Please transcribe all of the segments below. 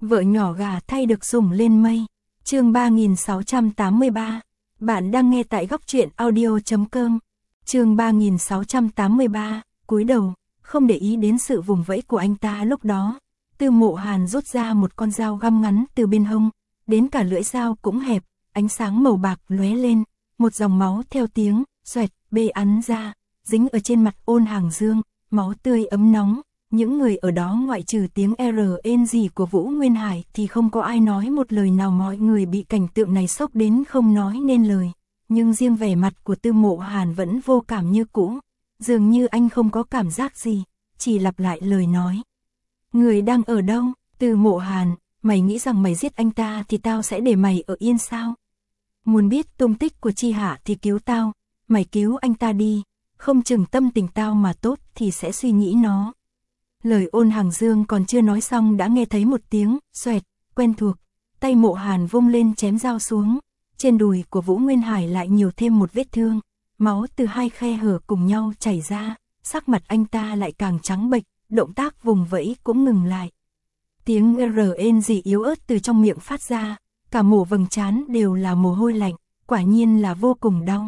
Vợ nhỏ gà thay được sủng lên mây. Chương 3683. Bạn đang nghe tại góc truyện audio.com. Chương 3683, cúi đầu, không để ý đến sự vùng vẫy của anh ta lúc đó. Tư Mộ Hàn rút ra một con dao găm ngắn từ bên hông, đến cả lưỡi dao cũng hẹp, ánh sáng màu bạc lóe lên, một dòng máu theo tiếng xoẹt bê ắn ra, dính ở trên mặt Ôn Hàng Dương, máu tươi ấm nóng. Những người ở đó ngoại trừ tiếng RNG của Vũ Nguyên Hải thì không có ai nói một lời nào, mọi người bị cảnh tượng này sốc đến không nói nên lời. Nhưng riêng vẻ mặt của Tư Mộ Hàn vẫn vô cảm như cũ, dường như anh không có cảm giác gì, chỉ lặp lại lời nói. Người đang ở đâu? Tư Mộ Hàn, mày nghĩ rằng mày giết anh ta thì tao sẽ để mày ở yên sao? Muốn biết tung tích của Chi Hạ thì cứu tao, mày cứu anh ta đi, không chừng tâm tình tao mà tốt thì sẽ suy nghĩ nó. Lời Ôn Hàng Dương còn chưa nói xong đã nghe thấy một tiếng xoẹt quen thuộc, tay Mộ Hàn vung lên chém dao xuống, trên đùi của Vũ Nguyên Hải lại nhiều thêm một vết thương, máu từ hai khe hở cùng nhau chảy ra, sắc mặt anh ta lại càng trắng bệch, động tác vùng vẫy cũng ngừng lại. Tiếng RNG yếu ớt từ trong miệng phát ra, cả mổ vầng trán đều là mồ hôi lạnh, quả nhiên là vô cùng đau.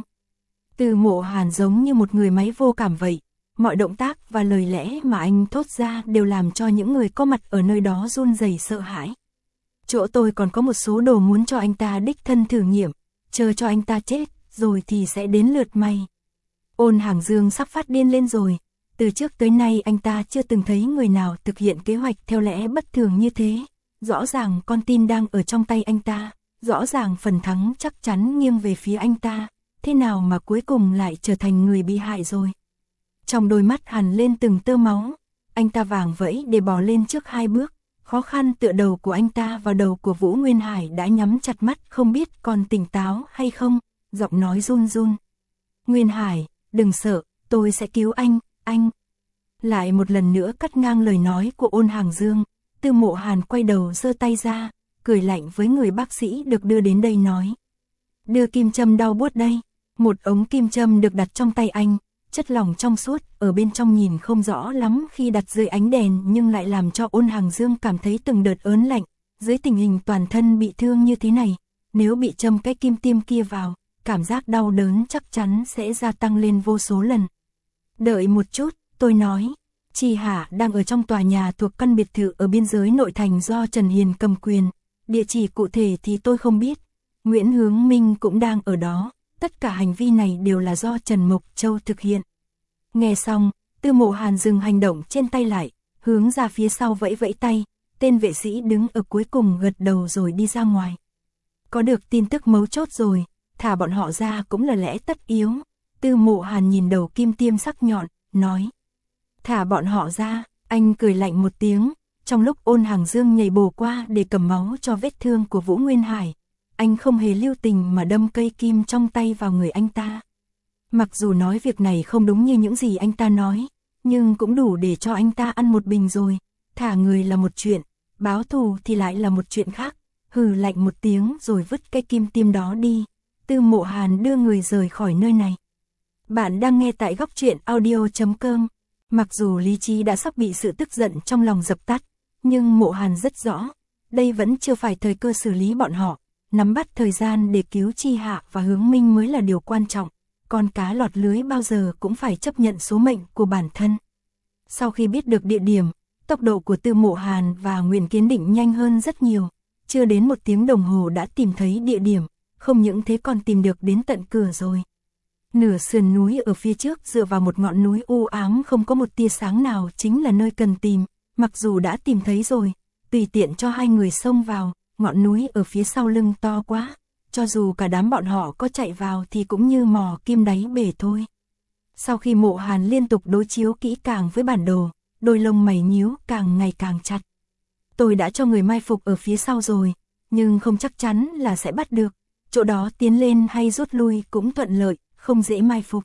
Tư Mộ Hàn giống như một người máy vô cảm vậy. Mọi động tác và lời lẽ mà anh thốt ra đều làm cho những người có mặt ở nơi đó run rẩy sợ hãi. Chỗ tôi còn có một số đồ muốn cho anh ta đích thân thử nghiệm, chờ cho anh ta chết, rồi thì sẽ đến lượt mày. Ôn Hàng Dương sắp phát điên lên rồi, từ trước tới nay anh ta chưa từng thấy người nào thực hiện kế hoạch theo lẽ bất thường như thế. Rõ ràng con tin đang ở trong tay anh ta, rõ ràng phần thắng chắc chắn nghiêng về phía anh ta, thế nào mà cuối cùng lại trở thành người bị hại rồi. Trong đôi mắt hằn lên từng tơ máu, anh ta vàng vẫy để bò lên trước hai bước, khó khăn tựa đầu của anh ta vào đầu của Vũ Nguyên Hải đã nhắm chặt mắt không biết còn tỉnh táo hay không, giọng nói run run. Nguyên Hải, đừng sợ, tôi sẽ cứu anh. Lại một lần nữa cắt ngang lời nói của Ôn Hàng Dương, Tư Mộ Hàn quay đầu giơ tay ra, cười lạnh với người bác sĩ được đưa đến đây nói. Đưa kim châm đau buốt đây, một ống kim châm được đặt trong tay anh. Chất lỏng trong suốt, ở bên trong nhìn không rõ lắm khi đặt dưới ánh đèn nhưng lại làm cho Ôn Hàng Dương cảm thấy từng đợt ớn lạnh. Dưới tình hình toàn thân bị thương như thế này, nếu bị châm cái kim tiêm kia vào, cảm giác đau đớn chắc chắn sẽ gia tăng lên vô số lần. Đợi một chút, tôi nói. Chi Hạ đang ở trong tòa nhà thuộc căn biệt thự ở biên giới nội thành do Trần Hiền cầm quyền. Địa chỉ cụ thể thì tôi không biết. Nguyễn Hướng Minh cũng đang ở đó. Tất cả hành vi này đều là do Trần Mộc Châu thực hiện. Nghe xong, Tư Mộ Hàn dừng hành động trên tay lại, hướng ra phía sau vẫy vẫy tay, tên vệ sĩ đứng ở cuối cùng gật đầu rồi đi ra ngoài. Có được tin tức mấu chốt rồi, thả bọn họ ra cũng là lẽ tất yếu. Tư Mộ Hàn nhìn đầu kim tiêm sắc nhọn, nói. Thả bọn họ ra, anh cười lạnh một tiếng, trong lúc Ôn Hàng Dương nhảy bổ qua để cầm máu cho vết thương của Vũ Nguyên Hải. Anh không hề lưu tình mà đâm cây kim trong tay vào người anh ta. Mặc dù nói việc này không đúng như những gì anh ta nói, nhưng cũng đủ để cho anh ta ăn một bình rồi. Thả người là một chuyện, báo thù thì lại là một chuyện khác. Hừ lạnh một tiếng rồi vứt cái kim tiêm đó đi. Tư Mộ Hàn đưa người rời khỏi nơi này. Bạn đang nghe tại góc truyện audio.com. Mặc dù lý trí đã sắp bị sự tức giận trong lòng dập tắt, nhưng Mộ Hàn rất rõ, đây vẫn chưa phải thời cơ xử lý bọn họ. Nắm bắt thời gian để cứu Chi Hạ và Hướng Minh mới là điều quan trọng, con cá lọt lưới bao giờ cũng phải chấp nhận số mệnh của bản thân. Sau khi biết được địa điểm, tốc độ của Tư Mộ Hàn và Nguyễn Kiến Định nhanh hơn rất nhiều, chưa đến 1 tiếng đồng hồ đã tìm thấy địa điểm, không những thế còn tìm được đến tận cửa rồi. Nửa sườn núi ở phía trước dựa vào một ngọn núi u ám không có một tia sáng nào chính là nơi cần tìm, mặc dù đã tìm thấy rồi, tùy tiện cho hai người xông vào. Ngọn núi ở phía sau lưng to quá, cho dù cả đám bọn họ có chạy vào thì cũng như mò kim đáy bể thôi. Sau khi Mộ Hàn liên tục đối chiếu kỹ càng với bản đồ, đôi lông mày nhíu càng ngày càng chặt. Tôi đã cho người mai phục ở phía sau rồi, nhưng không chắc chắn là sẽ bắt được. Chỗ đó tiến lên hay rút lui cũng thuận lợi, không dễ mai phục.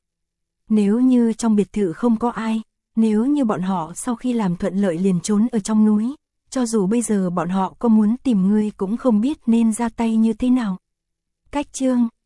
Nếu như trong biệt thự không có ai, nếu như bọn họ sau khi làm thuận lợi liền trốn ở trong núi, cho dù bây giờ bọn họ có muốn tìm ngươi cũng không biết nên ra tay như thế nào. Cách chương